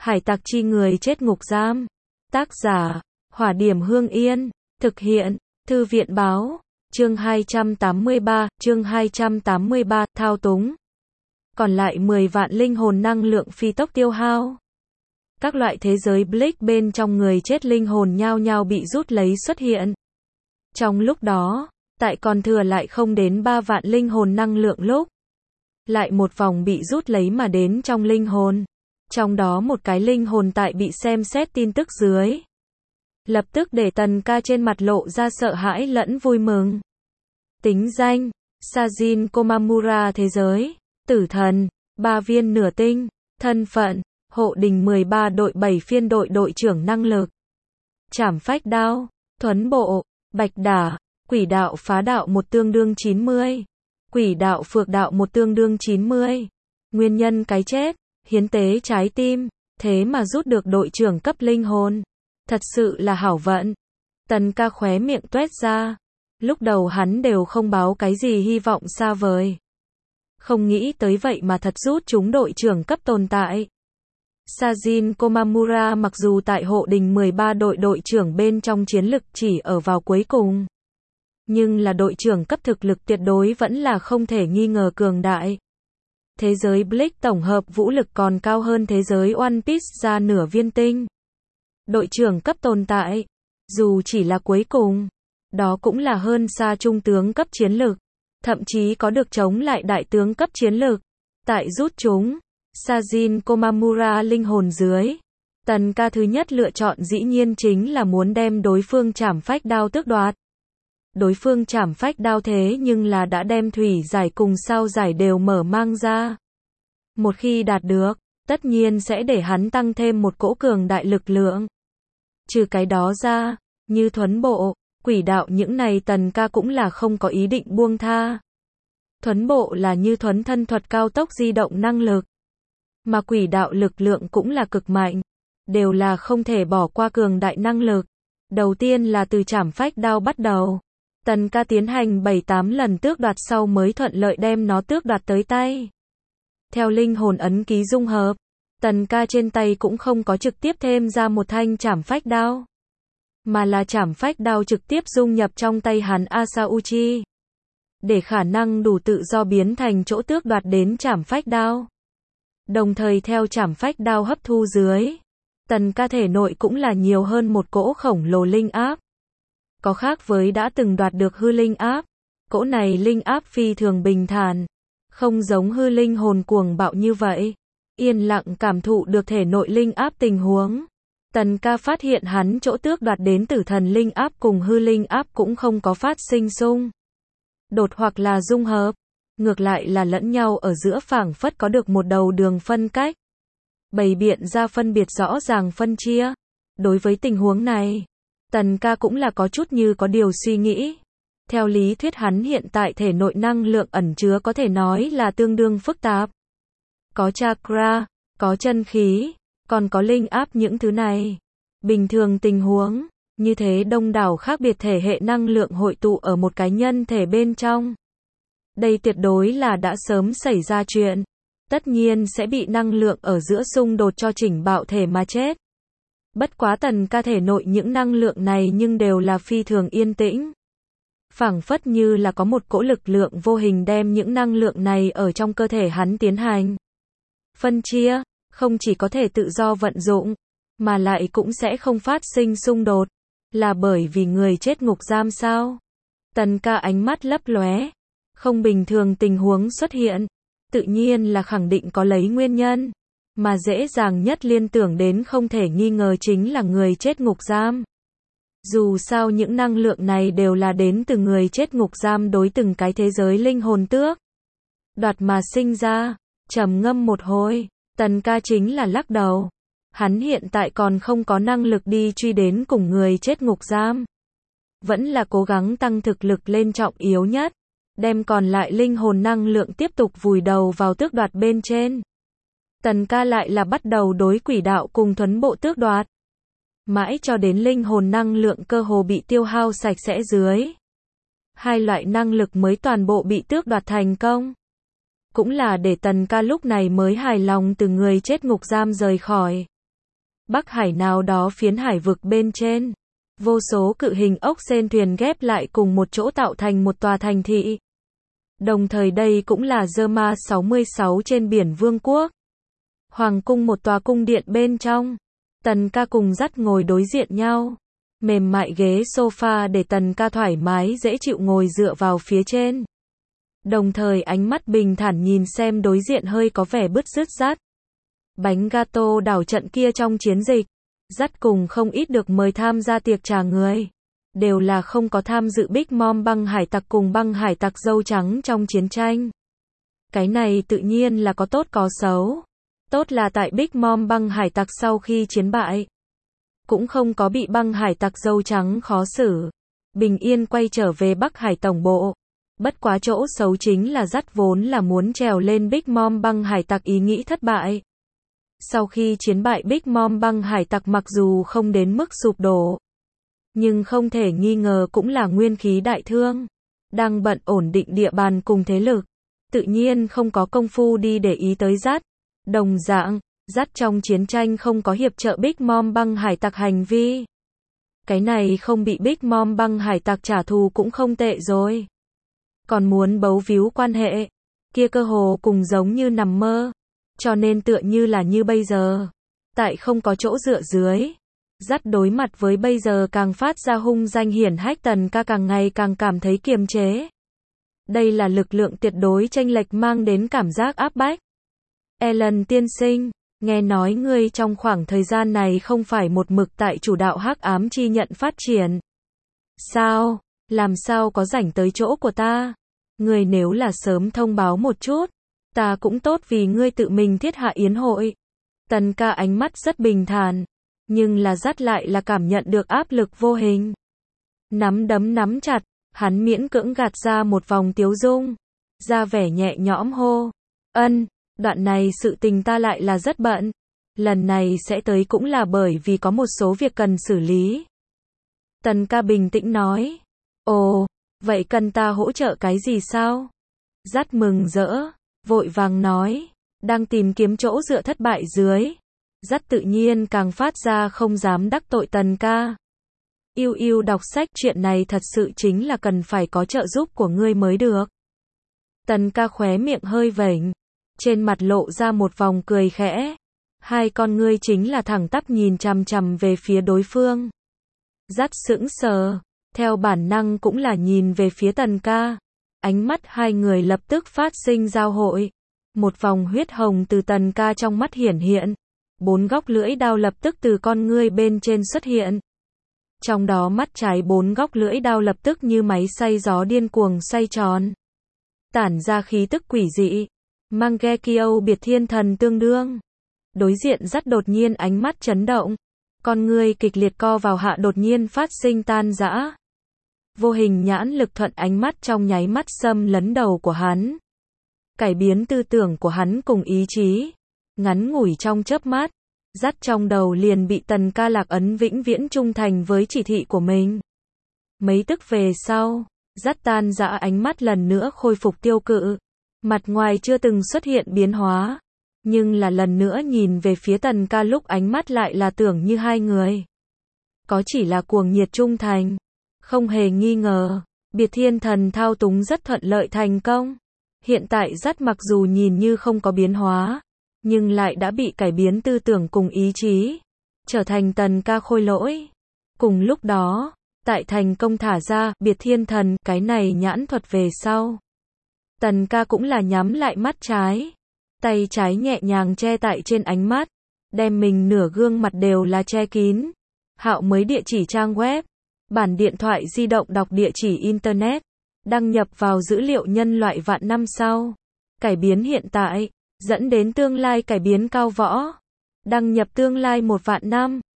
Hải tặc chi người chết ngục giam. Tác giả, Hỏa Điểm Hương Yên. Thực hiện, Thư viện báo. Chương 283, thao túng. Còn lại 10 vạn linh hồn năng lượng phi tốc tiêu hao. Các loại thế giới Blake bên trong người chết linh hồn nhao nhao bị rút lấy xuất hiện. Trong lúc đó, tại còn thừa lại không đến 3 vạn linh hồn năng lượng lúc. Lại một vòng bị rút lấy mà đến trong linh hồn. Trong đó một cái linh hồn tại bị xem xét tin tức dưới. Lập tức để Tần Ca trên mặt lộ ra sợ hãi lẫn vui mừng. Tính danh, Sajin Komamura thế giới, tử thần, 3 viên nửa tinh, thân phận, hộ đình 13 đội 7 phiên đội đội trưởng năng lực. Trảm phách đao, thuấn bộ, bạch đả, quỷ đạo phá đạo một tương đương 90. Quỷ đạo phược đạo một tương đương 90. Nguyên nhân cái chết, hiến tế trái tim, thế mà rút được đội trưởng cấp linh hồn. Thật sự là hảo vận. Tần Ca khóe miệng tuét ra. Lúc đầu hắn đều không báo cái gì hy vọng xa vời. Không nghĩ tới vậy mà thật rút chúng đội trưởng cấp tồn tại. Sajin Komamura mặc dù tại hộ đình 13 đội trưởng bên trong chiến lực chỉ ở vào cuối cùng. Nhưng là đội trưởng cấp thực lực tuyệt đối vẫn là không thể nghi ngờ cường đại. Thế giới Blake tổng hợp vũ lực còn cao hơn thế giới One Piece ra nửa viên tinh. Đội trưởng cấp tồn tại, dù chỉ là cuối cùng, đó cũng là hơn xa trung tướng cấp chiến lực, thậm chí có được chống lại đại tướng cấp chiến lực. Tại rút chúng, Sajin Komamura linh hồn dưới, Tần Ca thứ nhất lựa chọn dĩ nhiên chính là muốn đem đối phương trảm phách đao tước đoạt. Đối phương trảm phách đao thế nhưng là đã đem thủy giải cùng sao giải đều mở mang ra. Một khi đạt được, tất nhiên sẽ để hắn tăng thêm một cỗ cường đại lực lượng. Trừ cái đó ra, như thuấn bộ, quỷ đạo những này Tần Ca cũng là không có ý định buông tha. Thuấn bộ là như thuấn thân thuật cao tốc di động năng lực. Mà quỷ đạo lực lượng cũng là cực mạnh. Đều là không thể bỏ qua cường đại năng lực. Đầu tiên là từ trảm phách đao bắt đầu. Tần Ca tiến hành 7-8 lần tước đoạt sau mới thuận lợi đem nó tước đoạt tới tay. Theo linh hồn ấn ký dung hợp, Tần Ca trên tay cũng không có trực tiếp thêm ra một thanh trảm phách đao. Mà là trảm phách đao trực tiếp dung nhập trong tay hắn Asauchi. Để khả năng đủ tự do biến thành chỗ tước đoạt đến trảm phách đao. Đồng thời theo trảm phách đao hấp thu dưới, Tần Ca thể nội cũng là nhiều hơn một cỗ khổng lồ linh áp. Có khác với đã từng đoạt được hư linh áp, cỗ này linh áp phi thường bình thản, không giống hư linh hồn cuồng bạo như vậy. Yên lặng cảm thụ được thể nội linh áp tình huống. Tần Ca phát hiện hắn chỗ tước đoạt đến tử thần linh áp cùng hư linh áp cũng không có phát sinh xung đột hoặc là dung hợp. Ngược lại là lẫn nhau ở giữa phảng phất có được một đầu đường phân cách. Bày biện ra phân biệt rõ ràng phân chia. Đối với tình huống này, Tần Ca cũng là có chút như có điều suy nghĩ. Theo lý thuyết hắn hiện tại thể nội năng lượng ẩn chứa có thể nói là tương đương phức tạp. Có chakra, có chân khí, còn có linh áp những thứ này. Bình thường tình huống, như thế đông đảo khác biệt thể hệ năng lượng hội tụ ở một cái nhân thể bên trong. Đây tuyệt đối là đã sớm xảy ra chuyện. Tất nhiên sẽ bị năng lượng ở giữa xung đột cho chỉnh bạo thể mà chết. Bất quá Tần Ca thể nội những năng lượng này nhưng đều là phi thường yên tĩnh. Phảng phất như là có một cỗ lực lượng vô hình đem những năng lượng này ở trong cơ thể hắn tiến hành phân chia, không chỉ có thể tự do vận dụng, mà lại cũng sẽ không phát sinh xung đột. Là bởi vì người chết ngục giam sao? Tần Ca ánh mắt lấp lóe. Không bình thường tình huống xuất hiện, tự nhiên là khẳng định có lấy nguyên nhân. Mà dễ dàng nhất liên tưởng đến không thể nghi ngờ chính là người chết ngục giam. Dù sao những năng lượng này đều là đến từ người chết ngục giam đối từng cái thế giới linh hồn tước đoạt mà sinh ra. Trầm ngâm một hồi, Tần Ca chính là lắc đầu. Hắn hiện tại còn không có năng lực đi truy đến cùng người chết ngục giam. Vẫn là cố gắng tăng thực lực lên trọng yếu nhất. Đem còn lại linh hồn năng lượng tiếp tục vùi đầu vào tước đoạt bên trên. Tần Ca lại là bắt đầu đối quỷ đạo cùng thuấn bộ tước đoạt. Mãi cho đến linh hồn năng lượng cơ hồ bị tiêu hao sạch sẽ dưới. Hai loại năng lực mới toàn bộ bị tước đoạt thành công. Cũng là để Tần Ca lúc này mới hài lòng từ người chết ngục giam rời khỏi. Bắc Hải nào đó phiến hải vực bên trên. Vô số cự hình ốc sên thuyền ghép lại cùng một chỗ tạo thành một tòa thành thị. Đồng thời đây cũng là Zerma 66 trên biển Vương quốc. Hoàng cung một tòa cung điện bên trong. Tần ca cùng dắt ngồi đối diện nhau. Mềm mại ghế sofa để tần ca thoải mái dễ chịu ngồi dựa vào phía trên. Đồng thời ánh mắt bình thản nhìn xem đối diện hơi có vẻ bứt rứt dắt. Bánh gato đảo trận kia trong chiến dịch. Dắt cùng không ít được mời tham gia tiệc trà người. Đều là không có tham dự Big Mom băng hải tặc cùng băng hải tặc dâu trắng trong chiến tranh. Cái này tự nhiên là có tốt có xấu. Tốt là tại Big Mom băng hải tặc sau khi chiến bại, cũng không có bị băng hải tặc dâu trắng khó xử. Bình yên quay trở về Bắc Hải tổng bộ. Bất quá chỗ xấu chính là dắt vốn là muốn trèo lên Big Mom băng hải tặc ý nghĩ thất bại. Sau khi chiến bại Big Mom băng hải tặc mặc dù không đến mức sụp đổ, nhưng không thể nghi ngờ cũng là nguyên khí đại thương. Đang bận ổn định địa bàn cùng thế lực, tự nhiên không có công phu đi để ý tới dắt. Đồng dạng, dắt trong chiến tranh không có hiệp trợ Big Mom băng hải tặc hành vi. Cái này không bị Big Mom băng hải tặc trả thù cũng không tệ rồi. Còn muốn bấu víu quan hệ, kia cơ hồ cùng giống như nằm mơ. Cho nên tựa như là như bây giờ. Tại không có chỗ dựa dưới. Dắt đối mặt với bây giờ càng phát ra hung danh hiển hách tần ca càng ngày càng cảm thấy kiềm chế. Đây là lực lượng tuyệt đối chênh lệch mang đến cảm giác áp bách. Ellen tiên sinh, nghe nói ngươi trong khoảng thời gian này không phải một mực tại chủ đạo hắc ám chi nhận phát triển. Sao? Làm sao có rảnh tới chỗ của ta? Ngươi nếu là sớm thông báo một chút, ta cũng tốt vì ngươi tự mình thiết hạ yến hội. Tần ca ánh mắt rất bình thản, nhưng là dắt lại là cảm nhận được áp lực vô hình. Nắm đấm nắm chặt, hắn miễn cưỡng gạt ra một vòng tiếu dung, ra vẻ nhẹ nhõm hô. Đoạn này sự tình ta lại là rất bận. Lần này sẽ tới cũng là bởi vì có một số việc cần xử lý. Tần ca bình tĩnh nói. Ồ, vậy cần ta hỗ trợ cái gì sao? Dắt mừng rỡ, vội vàng nói. Đang tìm kiếm chỗ dựa thất bại dưới. Dắt tự nhiên càng phát ra không dám đắc tội tần ca. Yêu đọc sách, chuyện này thật sự chính là cần phải có trợ giúp của ngươi mới được. Tần ca khóe miệng hơi vểnh, trên mặt lộ ra một vòng cười khẽ. Hai con ngươi chính là thẳng tắp nhìn chằm chằm về phía đối phương. Dắt sững sờ, theo bản năng cũng là nhìn về phía tần ca. Ánh mắt hai người lập tức phát sinh giao hội. Một vòng huyết hồng từ tần ca trong mắt hiển hiện. 4 góc lưỡi đao lập tức từ con ngươi bên trên xuất hiện. Trong đó mắt trái 4 góc lưỡi đao lập tức như máy xay gió điên cuồng xoay tròn. Tản ra khí tức quỷ dị. Mangekyo biệt thiên thần tương đương. Đối diện dắt đột nhiên ánh mắt chấn động. Con ngươi kịch liệt co vào hạ đột nhiên phát sinh tan rã. Vô hình nhãn lực thuận ánh mắt trong nháy mắt xâm lấn đầu của hắn. Cải biến tư tưởng của hắn cùng ý chí. Ngắn ngủi trong chớp mắt. Dắt trong đầu liền bị tần ca lạc ấn vĩnh viễn trung thành với chỉ thị của mình. Mấy tức về sau, dắt tan rã ánh mắt lần nữa khôi phục tiêu cự. Mặt ngoài chưa từng xuất hiện biến hóa. Nhưng là lần nữa nhìn về phía tần ca lúc ánh mắt lại là tưởng như hai người. Có chỉ là cuồng nhiệt trung thành. Không hề nghi ngờ, biệt thiên thần thao túng rất thuận lợi thành công. Hiện tại dắt mặc dù nhìn như không có biến hóa, nhưng lại đã bị cải biến tư tưởng cùng ý chí, trở thành tần ca khôi lỗi. Cùng lúc đó, tại thành công thả ra biệt thiên thần cái này nhãn thuật về sau. Tần ca cũng là nhắm lại mắt trái. Tay trái nhẹ nhàng che tại trên ánh mắt, đem mình nửa gương mặt đều là che kín. Hạo mới địa chỉ trang web, bản điện thoại di động đọc địa chỉ internet, đăng nhập vào dữ liệu nhân loại vạn năm sau. Cải biến hiện tại, dẫn đến tương lai cải biến cao võ. Đăng nhập tương lai 1 vạn năm.